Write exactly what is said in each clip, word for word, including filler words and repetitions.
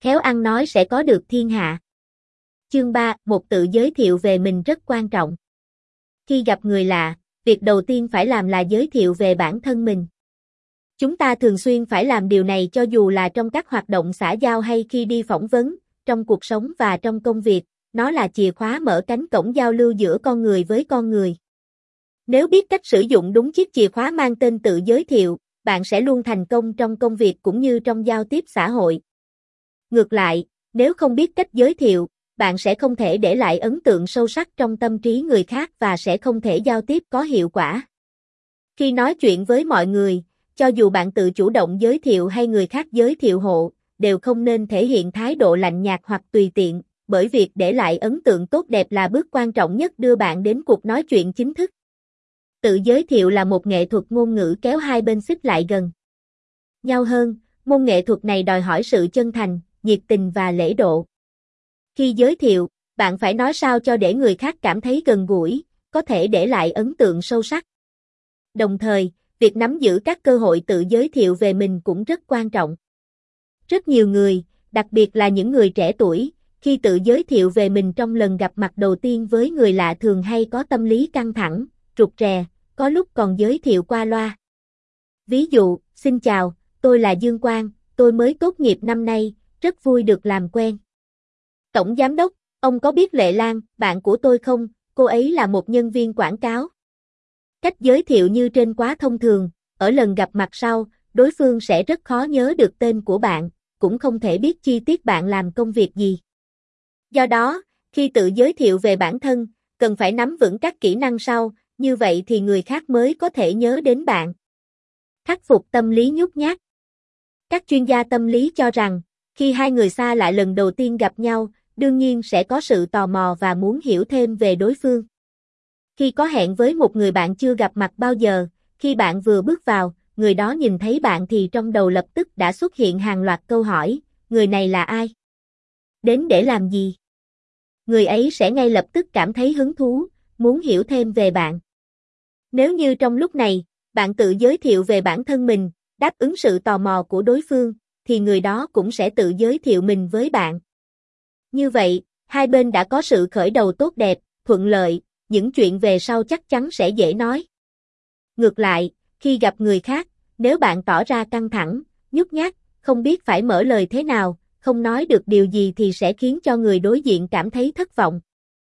khéo ăn nói sẽ có được thiên hạ. Chương ba, một tự giới thiệu về mình rất quan trọng. Khi gặp người lạ, việc đầu tiên phải làm là giới thiệu về bản thân mình. Chúng ta thường xuyên phải làm điều này cho dù là trong các hoạt động xã giao hay khi đi phỏng vấn, trong cuộc sống và trong công việc, nó là chìa khóa mở cánh cổng giao lưu giữa con người với con người. Nếu biết cách sử dụng đúng chiếc chìa khóa mang tên tự giới thiệu, bạn sẽ luôn thành công trong công việc cũng như trong giao tiếp xã hội. Ngược lại, nếu không biết cách giới thiệu, bạn sẽ không thể để lại ấn tượng sâu sắc trong tâm trí người khác và sẽ không thể giao tiếp có hiệu quả. Khi nói chuyện với mọi người, cho dù bạn tự chủ động giới thiệu hay người khác giới thiệu hộ, đều không nên thể hiện thái độ lạnh nhạt hoặc tùy tiện, bởi việc để lại ấn tượng tốt đẹp là bước quan trọng nhất đưa bạn đến cuộc nói chuyện chính thức. Tự giới thiệu là một nghệ thuật ngôn ngữ kéo hai bên xích lại gần nhau hơn, môn nghệ thuật này đòi hỏi sự chân thành, nhiệt tình và lễ độ. Khi giới thiệu, bạn phải nói sao cho để người khác cảm thấy gần gũi, có thể để lại ấn tượng sâu sắc. Đồng thời, việc nắm giữ các cơ hội tự giới thiệu về mình cũng rất quan trọng. Rất nhiều người, đặc biệt là những người trẻ tuổi, khi tự giới thiệu về mình trong lần gặp mặt đầu tiên với người lạ thường hay có tâm lý căng thẳng, rụt rè, có lúc còn giới thiệu qua loa. Ví dụ, xin chào, tôi là Dương Quang, tôi mới tốt nghiệp năm nay, rất vui được làm quen. Tổng Giám đốc, ông có biết Lệ Lan, bạn của tôi không, cô ấy là một nhân viên quảng cáo. Cách giới thiệu như trên quá thông thường, ở lần gặp mặt sau, đối phương sẽ rất khó nhớ được tên của bạn, cũng không thể biết chi tiết bạn làm công việc gì. Do đó, khi tự giới thiệu về bản thân, cần phải nắm vững các kỹ năng sau, như vậy thì người khác mới có thể nhớ đến bạn. Khắc phục tâm lý nhút nhát. Các chuyên gia tâm lý cho rằng, khi hai người xa lạ lần đầu tiên gặp nhau, đương nhiên sẽ có sự tò mò và muốn hiểu thêm về đối phương. Khi có hẹn với một người bạn chưa gặp mặt bao giờ, khi bạn vừa bước vào, người đó nhìn thấy bạn thì trong đầu lập tức đã xuất hiện hàng loạt câu hỏi, người này là ai? Đến để làm gì? Người ấy sẽ ngay lập tức cảm thấy hứng thú, muốn hiểu thêm về bạn. Nếu như trong lúc này, bạn tự giới thiệu về bản thân mình, đáp ứng sự tò mò của đối phương, thì người đó cũng sẽ tự giới thiệu mình với bạn. Như vậy, hai bên đã có sự khởi đầu tốt đẹp, thuận lợi, những chuyện về sau chắc chắn sẽ dễ nói. Ngược lại, khi gặp người khác, nếu bạn tỏ ra căng thẳng, nhút nhát, không biết phải mở lời thế nào, không nói được điều gì thì sẽ khiến cho người đối diện cảm thấy thất vọng.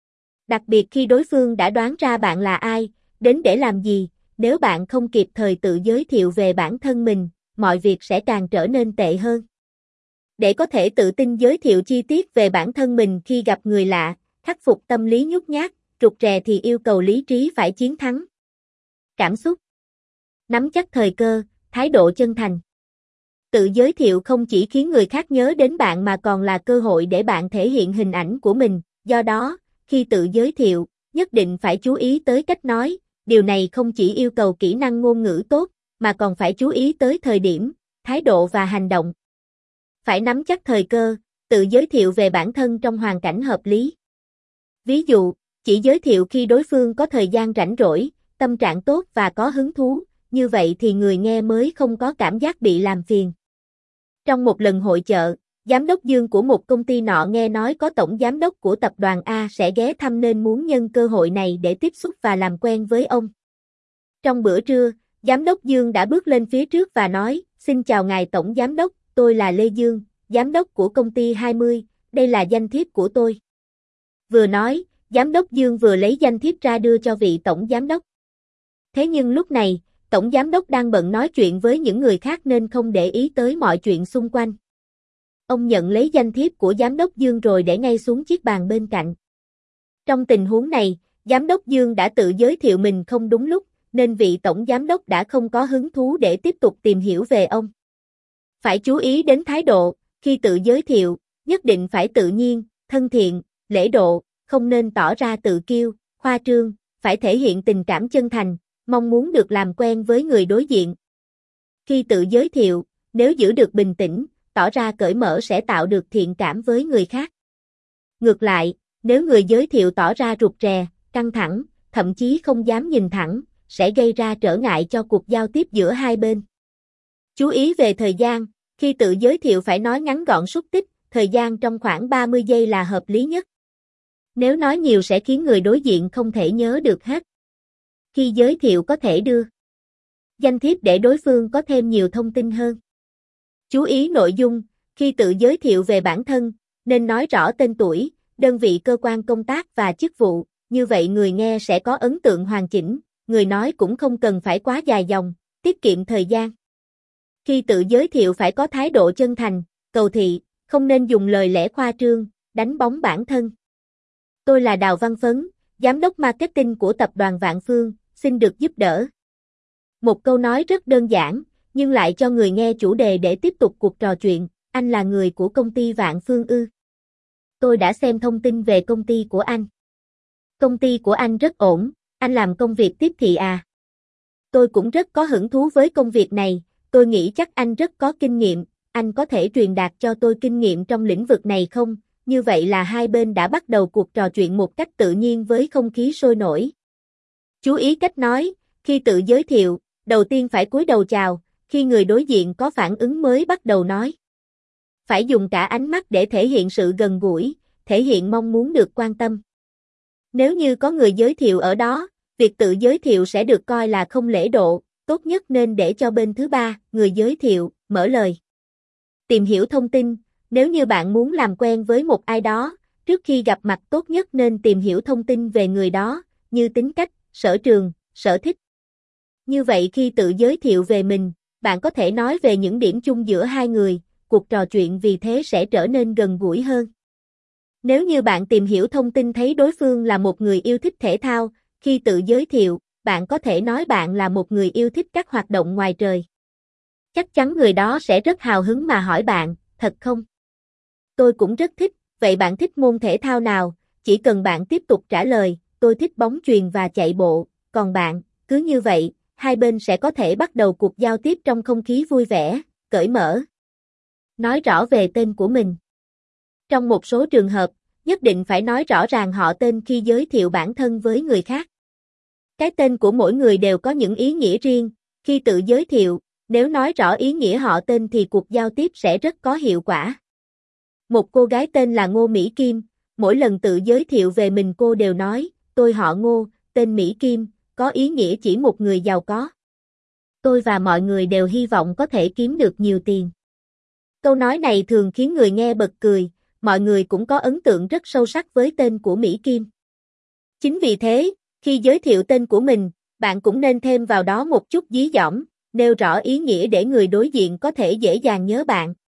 Đặc biệt khi đối phương đã đoán ra bạn là ai, đến để làm gì, nếu bạn không kịp thời tự giới thiệu về bản thân mình, mọi việc sẽ càng trở nên tệ hơn. Để có thể tự tin giới thiệu chi tiết về bản thân mình khi gặp người lạ, khắc phục tâm lý nhút nhát, rụt rè thì yêu cầu lý trí phải chiến thắng. Cảm xúc. Nắm chắc thời cơ, thái độ chân thành. Tự giới thiệu không chỉ khiến người khác nhớ đến bạn mà còn là cơ hội để bạn thể hiện hình ảnh của mình, do đó, khi tự giới thiệu, nhất định phải chú ý tới cách nói, điều này không chỉ yêu cầu kỹ năng ngôn ngữ tốt, mà còn phải chú ý tới thời điểm, thái độ và hành động. Phải nắm chắc thời cơ, tự giới thiệu về bản thân trong hoàn cảnh hợp lý. Ví dụ, chỉ giới thiệu khi đối phương có thời gian rảnh rỗi, tâm trạng tốt và có hứng thú, như vậy thì người nghe mới không có cảm giác bị làm phiền. Trong một lần hội chợ, giám đốc Dương của một công ty nọ nghe nói có tổng giám đốc của tập đoàn A sẽ ghé thăm nên muốn nhân cơ hội này để tiếp xúc và làm quen với ông. Trong bữa trưa, giám đốc Dương đã bước lên phía trước và nói, xin chào ngài tổng giám đốc, tôi là Lê Dương, giám đốc của công ty hai mươi, đây là danh thiếp của tôi. Vừa nói, giám đốc Dương vừa lấy danh thiếp ra đưa cho vị tổng giám đốc. Thế nhưng lúc này, tổng giám đốc đang bận nói chuyện với những người khác nên không để ý tới mọi chuyện xung quanh. Ông nhận lấy danh thiếp của giám đốc Dương rồi để ngay xuống chiếc bàn bên cạnh. Trong tình huống này, giám đốc Dương đã tự giới thiệu mình không đúng lúc, nên vị tổng giám đốc đã không có hứng thú để tiếp tục tìm hiểu về ông. Phải chú ý đến thái độ, khi tự giới thiệu, nhất định phải tự nhiên, thân thiện, lễ độ, không nên tỏ ra tự kiêu, khoa trương, phải thể hiện tình cảm chân thành, mong muốn được làm quen với người đối diện. Khi tự giới thiệu, nếu giữ được bình tĩnh, tỏ ra cởi mở sẽ tạo được thiện cảm với người khác. Ngược lại, nếu người giới thiệu tỏ ra rụt rè, căng thẳng, thậm chí không dám nhìn thẳng, sẽ gây ra trở ngại cho cuộc giao tiếp giữa hai bên. Chú ý về thời gian, khi tự giới thiệu phải nói ngắn gọn xúc tích, thời gian trong khoảng ba mươi giây là hợp lý nhất. Nếu nói nhiều sẽ khiến người đối diện không thể nhớ được hết. Khi giới thiệu có thể đưa danh thiếp để đối phương có thêm nhiều thông tin hơn. Chú ý nội dung, khi tự giới thiệu về bản thân, nên nói rõ tên tuổi, đơn vị cơ quan công tác và chức vụ, như vậy người nghe sẽ có ấn tượng hoàn chỉnh, người nói cũng không cần phải quá dài dòng, tiết kiệm thời gian. Khi tự giới thiệu phải có thái độ chân thành, cầu thị, không nên dùng lời lẽ khoa trương, đánh bóng bản thân. Tôi là Đào Văn Phấn, Giám đốc Marketing của tập đoàn Vạn Phương, xin được giúp đỡ. Một câu nói rất đơn giản, nhưng lại cho người nghe chủ đề để tiếp tục cuộc trò chuyện. Anh là người của công ty Vạn Phương ư? Tôi đã xem thông tin về công ty của anh. Công ty của anh rất ổn, anh làm công việc tiếp thị à? Tôi cũng rất có hứng thú với công việc này, tôi nghĩ chắc anh rất có kinh nghiệm, anh có thể truyền đạt cho tôi kinh nghiệm trong lĩnh vực này không? Như vậy là hai bên đã bắt đầu cuộc trò chuyện một cách tự nhiên với không khí sôi nổi. Chú ý cách nói, khi tự giới thiệu, đầu tiên phải cúi đầu chào, khi người đối diện có phản ứng mới bắt đầu nói. Phải dùng cả ánh mắt để thể hiện sự gần gũi, thể hiện mong muốn được quan tâm. Nếu như có người giới thiệu ở đó, việc tự giới thiệu sẽ được coi là không lễ độ, tốt nhất nên để cho bên thứ ba, người giới thiệu, mở lời. Tìm hiểu thông tin, nếu như bạn muốn làm quen với một ai đó, trước khi gặp mặt tốt nhất nên tìm hiểu thông tin về người đó, như tính cách, sở trường, sở thích. Như vậy khi tự giới thiệu về mình, bạn có thể nói về những điểm chung giữa hai người, cuộc trò chuyện vì thế sẽ trở nên gần gũi hơn. Nếu như bạn tìm hiểu thông tin thấy đối phương là một người yêu thích thể thao, khi tự giới thiệu, bạn có thể nói bạn là một người yêu thích các hoạt động ngoài trời. Chắc chắn người đó sẽ rất hào hứng mà hỏi bạn, thật không? Tôi cũng rất thích, vậy bạn thích môn thể thao nào? Chỉ cần bạn tiếp tục trả lời, tôi thích bóng chuyền và chạy bộ, còn bạn, cứ như vậy, hai bên sẽ có thể bắt đầu cuộc giao tiếp trong không khí vui vẻ, cởi mở. Nói rõ về tên của mình. Trong một số trường hợp, nhất định phải nói rõ ràng họ tên khi giới thiệu bản thân với người khác. Cái tên của mỗi người đều có những ý nghĩa riêng, khi tự giới thiệu, nếu nói rõ ý nghĩa họ tên thì cuộc giao tiếp sẽ rất có hiệu quả. Một cô gái tên là Ngô Mỹ Kim, mỗi lần tự giới thiệu về mình cô đều nói, tôi họ Ngô, tên Mỹ Kim, có ý nghĩa chỉ một người giàu có. Tôi và mọi người đều hy vọng có thể kiếm được nhiều tiền. Câu nói này thường khiến người nghe bật cười, mọi người cũng có ấn tượng rất sâu sắc với tên của Mỹ Kim. Chính vì thế, khi giới thiệu tên của mình, bạn cũng nên thêm vào đó một chút dí dỏm, nêu rõ ý nghĩa để người đối diện có thể dễ dàng nhớ bạn.